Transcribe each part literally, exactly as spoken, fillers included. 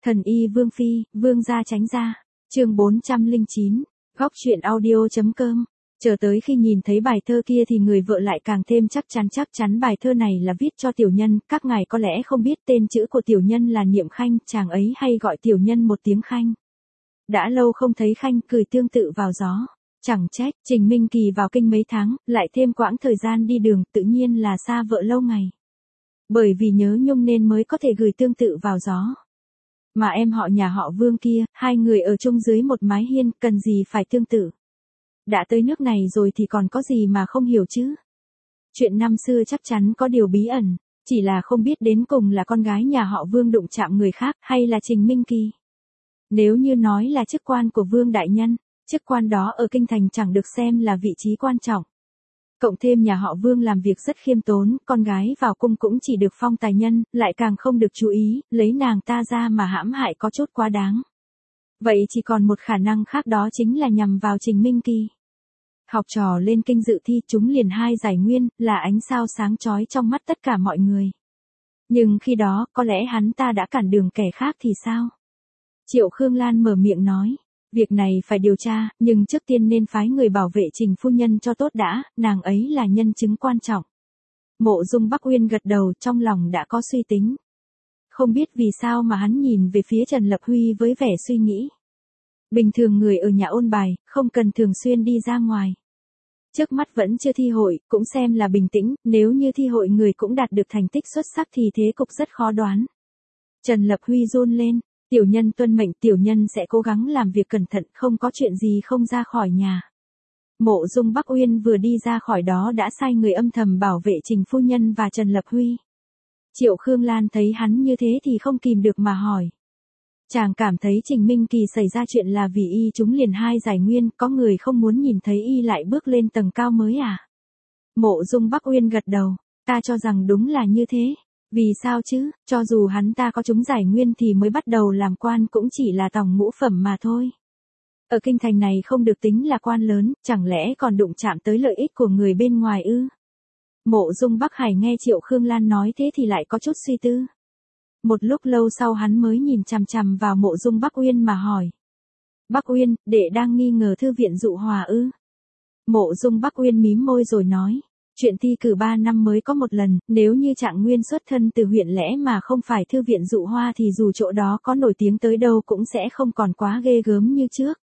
Thần y Vương Phi, Vương gia tránh ra. Chương bốn trăm lẻ chín, góc truyện audio.com. Chờ tới khi nhìn thấy bài thơ kia thì người vợ lại càng thêm chắc chắn chắc chắn bài thơ này là viết cho tiểu nhân, các ngài có lẽ không biết tên chữ của tiểu nhân là Niệm Khanh, chàng ấy hay gọi tiểu nhân một tiếng Khanh. Đã lâu không thấy Khanh cười tương tự vào gió. Chẳng trách, Trình Minh Kỳ vào kinh mấy tháng, lại thêm quãng thời gian đi đường, tự nhiên là xa vợ lâu ngày. Bởi vì nhớ nhung nên mới có thể gửi tương tự vào gió. Mà em họ nhà họ Vương kia, hai người ở chung dưới một mái hiên, cần gì phải tương tự. Đã tới nước này rồi thì còn có gì mà không hiểu chứ. Chuyện năm xưa chắc chắn có điều bí ẩn, chỉ là không biết đến cùng là con gái nhà họ Vương đụng chạm người khác hay là Trình Minh Kỳ. Nếu như nói là chức quan của Vương đại nhân, chức quan đó ở kinh thành chẳng được xem là vị trí quan trọng. Cộng thêm nhà họ Vương làm việc rất khiêm tốn, con gái vào cung cũng chỉ được phong tài nhân, lại càng không được chú ý, lấy nàng ta ra mà hãm hại có chút quá đáng. Vậy chỉ còn một khả năng khác, đó chính là nhằm vào Trình Minh Kỳ. Học trò lên kinh dự thi chúng liền hai giải nguyên, là ánh sao sáng chói trong mắt tất cả mọi người. Nhưng khi đó, có lẽ hắn ta đã cản đường kẻ khác thì sao? Triệu Khương Lan mở miệng nói. Việc này phải điều tra, nhưng trước tiên nên phái người bảo vệ Trình phu nhân cho tốt đã, nàng ấy là nhân chứng quan trọng. Mộ Dung Bắc Uyên gật đầu, trong lòng đã có suy tính. Không biết vì sao mà hắn nhìn về phía Trần Lập Huy với vẻ suy nghĩ. Bình thường người ở nhà ôn bài, không cần thường xuyên đi ra ngoài. Trước mắt vẫn chưa thi hội, cũng xem là bình tĩnh, nếu như thi hội người cũng đạt được thành tích xuất sắc thì thế cục rất khó đoán. Trần Lập Huy run lên. Tiểu nhân tuân mệnh, tiểu nhân sẽ cố gắng làm việc cẩn thận, không có chuyện gì không ra khỏi nhà. Mộ Dung Bắc Uyên vừa đi ra khỏi đó đã sai người âm thầm bảo vệ Trình phu nhân và Trần Lập Huy. Triệu Khương Lan thấy hắn như thế thì không kìm được mà hỏi. Chàng cảm thấy Trình Minh Kỳ xảy ra chuyện là vì y trúng liền hai giải nguyên, có người không muốn nhìn thấy y lại bước lên tầng cao mới à? Mộ Dung Bắc Uyên gật đầu, ta cho rằng đúng là như thế. Vì sao chứ, cho dù hắn ta có trúng giải nguyên thì mới bắt đầu làm quan cũng chỉ là tòng ngũ phẩm mà thôi. Ở kinh thành này không được tính là quan lớn, chẳng lẽ còn đụng chạm tới lợi ích của người bên ngoài ư? Mộ Dung Bắc Hải nghe Triệu Khương Lan nói thế thì lại có chút suy tư. Một lúc lâu sau hắn mới nhìn chằm chằm vào Mộ Dung Bắc Uyên mà hỏi. Bắc Uyên, đệ đang nghi ngờ thư viện Dụ Hòa ư? Mộ Dung Bắc Uyên mím môi rồi nói. Chuyện thi cử ba năm mới có một lần, nếu như Trạng Nguyên xuất thân từ huyện lẽ mà không phải thư viện Dụ Hoa thì dù chỗ đó có nổi tiếng tới đâu cũng sẽ không còn quá ghê gớm như trước.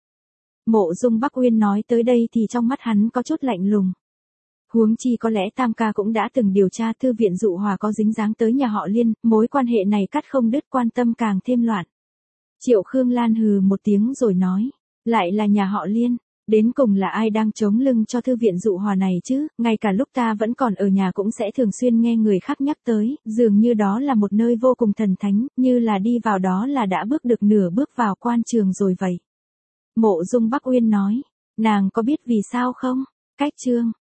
Mộ Dung Bắc Uyên nói tới đây thì trong mắt hắn có chút lạnh lùng. Huống chi có lẽ Tam ca cũng đã từng điều tra thư viện Dụ Hòa có dính dáng tới nhà họ Liên, mối quan hệ này cắt không đứt, quan tâm càng thêm loạn. Triệu Khương Lan hừ một tiếng rồi nói, lại là nhà họ Liên. Đến cùng là ai đang chống lưng cho thư viện Dụ Hòa này chứ, ngay cả lúc ta vẫn còn ở nhà cũng sẽ thường xuyên nghe người khác nhắc tới, dường như đó là một nơi vô cùng thần thánh, như là đi vào đó là đã bước được nửa bước vào quan trường rồi vậy. Mộ Dung Bắc Uyên nói, nàng có biết vì sao không? Cách chương,